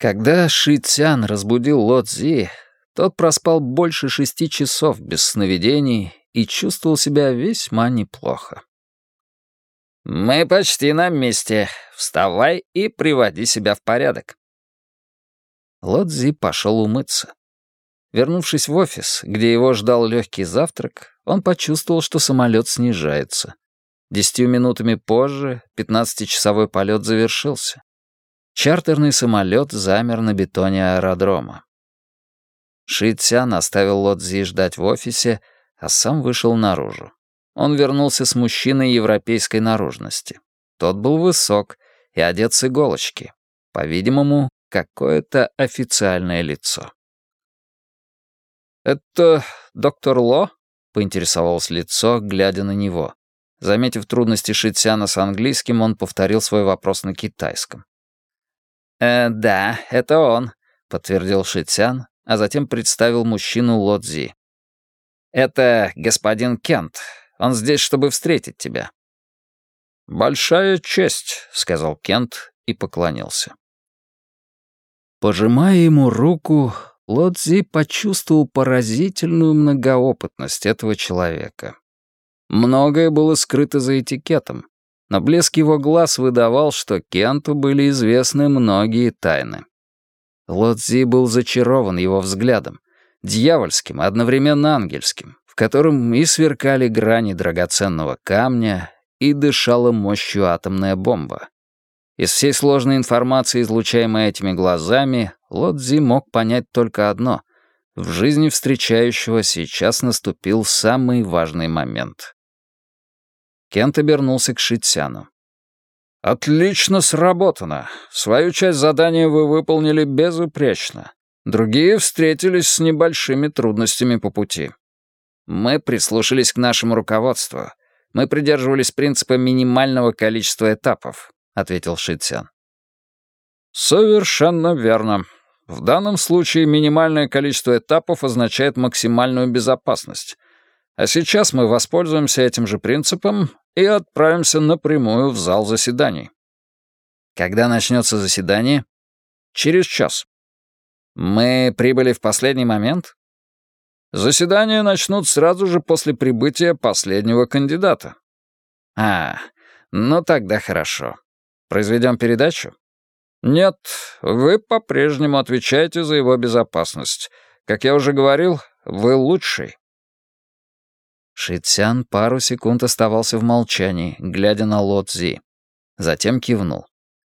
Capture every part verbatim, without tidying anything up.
Когда Ши Цян разбудил Ло Цзи, тот проспал больше шести часов без сновидений и чувствовал себя весьма неплохо. «Мы почти на месте. Вставай и приводи себя в порядок». Ло Цзи пошел умыться. Вернувшись в офис, где его ждал легкий завтрак, он почувствовал, что самолет снижается. Десятью минутами позже пятнадцатичасовой полет завершился. Чартерный самолет замер на бетоне аэродрома. Ши Цян оставил Ло Цзи ждать в офисе, а сам вышел наружу. Он вернулся с мужчиной европейской наружности. Тот был высок и одет с иголочки. По-видимому, какое-то официальное лицо. «Это доктор Ло?» — поинтересовалось лицо, глядя на него. Заметив трудности Ши Цяна с английским, он повторил свой вопрос на китайском. «Э, да, это он», — подтвердил Ши Цян, а затем представил мужчину Ло Цзи. «Это господин Кент. Он здесь, чтобы встретить тебя». «Большая честь», — сказал Кент и поклонился. Пожимая ему руку, Ло Цзи почувствовал поразительную многоопытность этого человека. Многое было скрыто за этикетом, но блеск его глаз выдавал, что Кенту были известны многие тайны. Ло Цзи был зачарован его взглядом, дьявольским и одновременно ангельским, в котором и сверкали грани драгоценного камня, и дышала мощью атомная бомба. Из всей сложной информации, излучаемой этими глазами, Ло Цзи мог понять только одно — в жизни встречающего сейчас наступил самый важный момент. Кент обернулся к Ши Цяну. «Отлично сработано. Свою часть задания вы выполнили безупречно. Другие встретились с небольшими трудностями по пути. Мы прислушались к нашему руководству. Мы придерживались принципа минимального количества этапов», — ответил Ши Цян. «Совершенно верно. В данном случае минимальное количество этапов означает максимальную безопасность. А сейчас мы воспользуемся этим же принципом и отправимся напрямую в зал заседаний». «Когда начнется заседание?» «Через час». «Мы прибыли в последний момент?» «Заседания начнут сразу же после прибытия последнего кандидата». «А, ну тогда хорошо. Произведем передачу?» «Нет, вы по-прежнему отвечаете за его безопасность. Как я уже говорил, вы лучший». Ши Цян пару секунд оставался в молчании, глядя на Ло Цзи. Затем кивнул.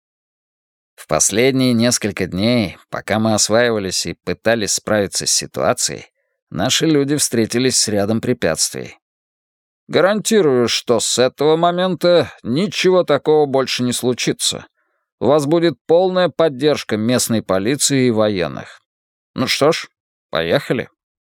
«В последние несколько дней, пока мы осваивались и пытались справиться с ситуацией, наши люди встретились с рядом препятствий. Гарантирую, что с этого момента ничего такого больше не случится. У вас будет полная поддержка местной полиции и военных. Ну что ж, поехали».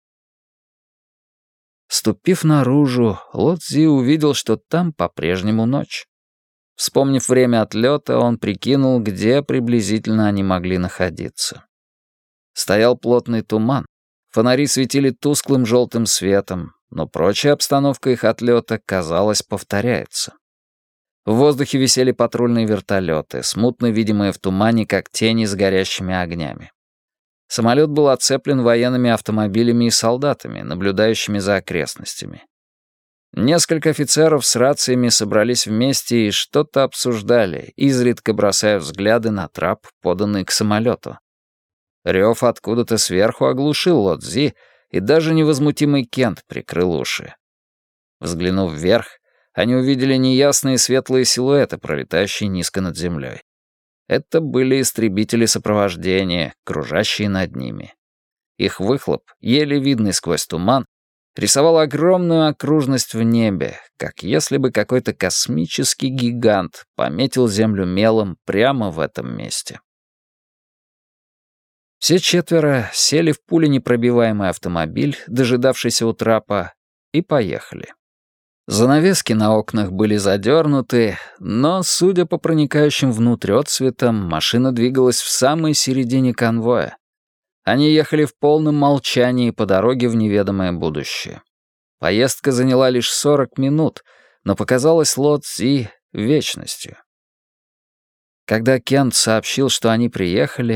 Ступив наружу, Ло Цзи увидел, что там по-прежнему ночь. Вспомнив время отлета, он прикинул, где приблизительно они могли находиться. Стоял плотный туман, фонари светили тусклым желтым светом, но прочая обстановка их отлета, казалось, повторяется. В воздухе висели патрульные вертолеты, смутно видимые в тумане, как тени с горящими огнями. Самолет был оцеплен военными автомобилями и солдатами, наблюдающими за окрестностями. Несколько офицеров с рациями собрались вместе и что-то обсуждали, изредка бросая взгляды на трап, поданный к самолету. Рев откуда-то сверху оглушил Ло Цзи, и даже невозмутимый Кент прикрыл уши. Взглянув вверх, они увидели неясные светлые силуэты, пролетающие низко над землей. Это были истребители сопровождения, кружащие над ними. Их выхлоп, еле видный сквозь туман, рисовал огромную окружность в небе, как если бы какой-то космический гигант пометил Землю мелом прямо в этом месте. Все четверо сели в пуленепробиваемый автомобиль, дожидавшийся у трапа, и поехали. Занавески на окнах были задернуты, но, судя по проникающим внутрь отсветам, машина двигалась в самой середине конвоя. Они ехали в полном молчании по дороге в неведомое будущее. Поездка заняла лишь сорок минут, но показалась Ло Цзи вечностью. Когда Кент сообщил, что они приехали,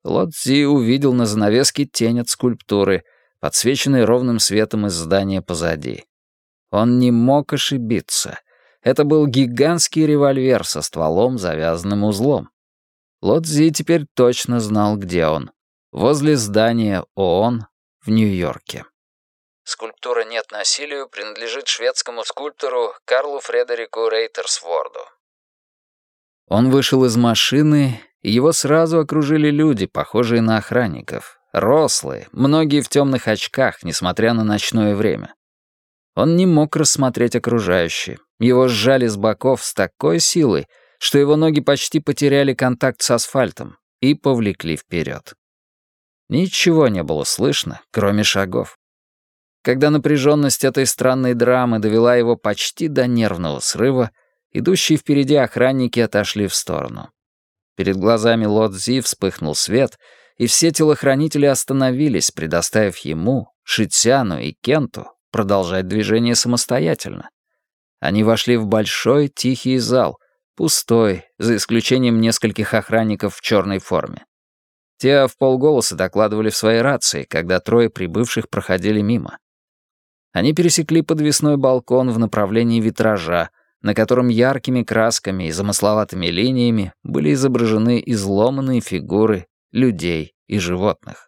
Ло Цзи увидел на занавеске тень от скульптуры, подсвеченной ровным светом из здания позади. Он не мог ошибиться. Это был гигантский револьвер со стволом, завязанным узлом. Ло Цзи теперь точно знал, где он. Возле здания ООН в Нью-Йорке. Скульптура «Нет насилию» принадлежит шведскому скульптору Карлу Фредерику Рейтерсворду. Он вышел из машины, и его сразу окружили люди, похожие на охранников. Рослые, многие в темных очках, несмотря на ночное время. Он не мог рассмотреть окружающее. Его сжали с боков с такой силой, что его ноги почти потеряли контакт с асфальтом и повлекли вперед. Ничего не было слышно, кроме шагов. Когда напряженность этой странной драмы довела его почти до нервного срыва, идущие впереди охранники отошли в сторону. Перед глазами Ло Цзи вспыхнул свет, и все телохранители остановились, предоставив ему, Шицяну и Кенту продолжать движение самостоятельно. Они вошли в большой тихий зал, пустой, за исключением нескольких охранников в черной форме. Те вполголоса докладывали в своей рации, когда трое прибывших проходили мимо. Они пересекли подвесной балкон в направлении витража, на котором яркими красками и замысловатыми линиями были изображены изломанные фигуры людей и животных.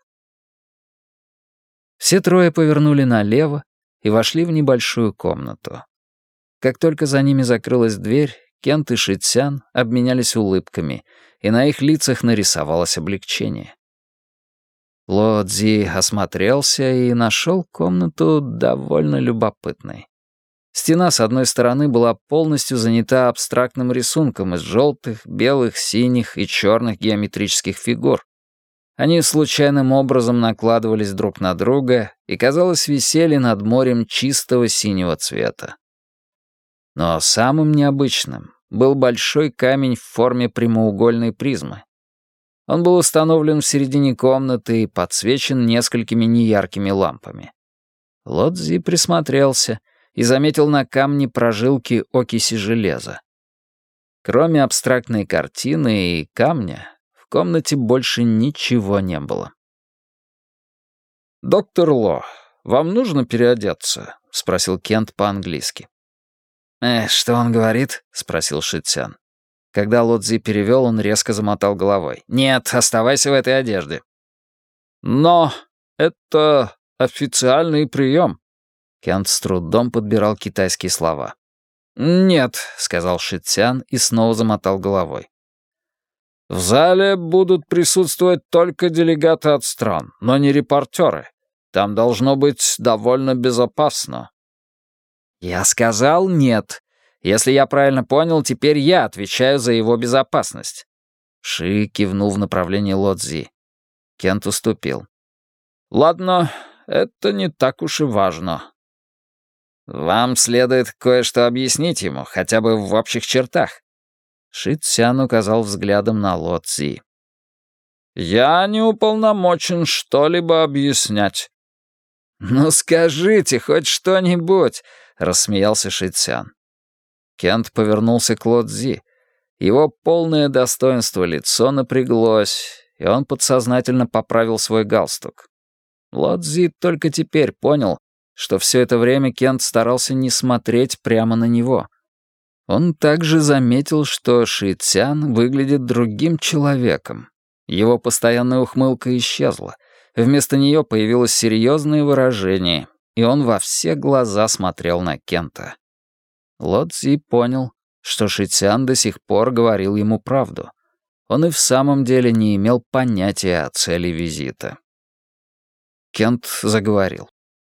Все трое повернули налево и вошли в небольшую комнату. Как только за ними закрылась дверь, Кент и Шицян обменялись улыбками, и на их лицах нарисовалось облегчение. Ло Цзи осмотрелся и нашел комнату довольно любопытной. Стена с одной стороны была полностью занята абстрактным рисунком из желтых, белых, синих и черных геометрических фигур. Они случайным образом накладывались друг на друга и, казалось, висели над морем чистого синего цвета. Но самым необычным был большой камень в форме прямоугольной призмы. Он был установлен в середине комнаты и подсвечен несколькими неяркими лампами. Ло Цзи присмотрелся и заметил на камне прожилки окиси железа. Кроме абстрактной картины и камня, в комнате больше ничего не было. «Доктор Ло, вам нужно переодеться?» — спросил Кент по-английски. «Э, что он говорит?» — спросил Шицян. Когда Ло Цзи перевел, он резко замотал головой. «Нет, оставайся в этой одежде». «Но это официальный прием». Кент с трудом подбирал китайские слова. «Нет», — сказал Шицян и снова замотал головой. «В зале будут присутствовать только делегаты от стран, но не репортеры. Там должно быть довольно безопасно». «Я сказал нет. Если я правильно понял, теперь я отвечаю за его безопасность». Ши кивнул в направлении Ло Цзи. Кент уступил. «Ладно, это не так уж и важно». «Вам следует кое-что объяснить ему, хотя бы в общих чертах». Ши Цян указал взглядом на Ло Цзи. «Я не уполномочен что-либо объяснять». «Ну скажите хоть что-нибудь», — рассмеялся Ши Цян. Кент повернулся к Ло Цзи. Его полное достоинство лицо напряглось, и он подсознательно поправил свой галстук. Ло Цзи только теперь понял, что все это время Кент старался не смотреть прямо на него. Он также заметил, что Ши Цян выглядит другим человеком. Его постоянная ухмылка исчезла. Вместо нее появилось серьезное выражение, и он во все глаза смотрел на Кента. Ло Цзи понял, что Ши Цян до сих пор говорил ему правду. Он и в самом деле не имел понятия о цели визита. Кент заговорил.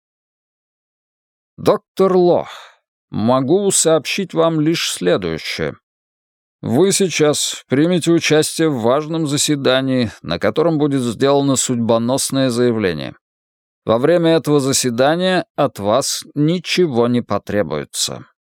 «Доктор Ло, могу сообщить вам лишь следующее. Вы сейчас примете участие в важном заседании, на котором будет сделано судьбоносное заявление. Во время этого заседания от вас ничего не потребуется».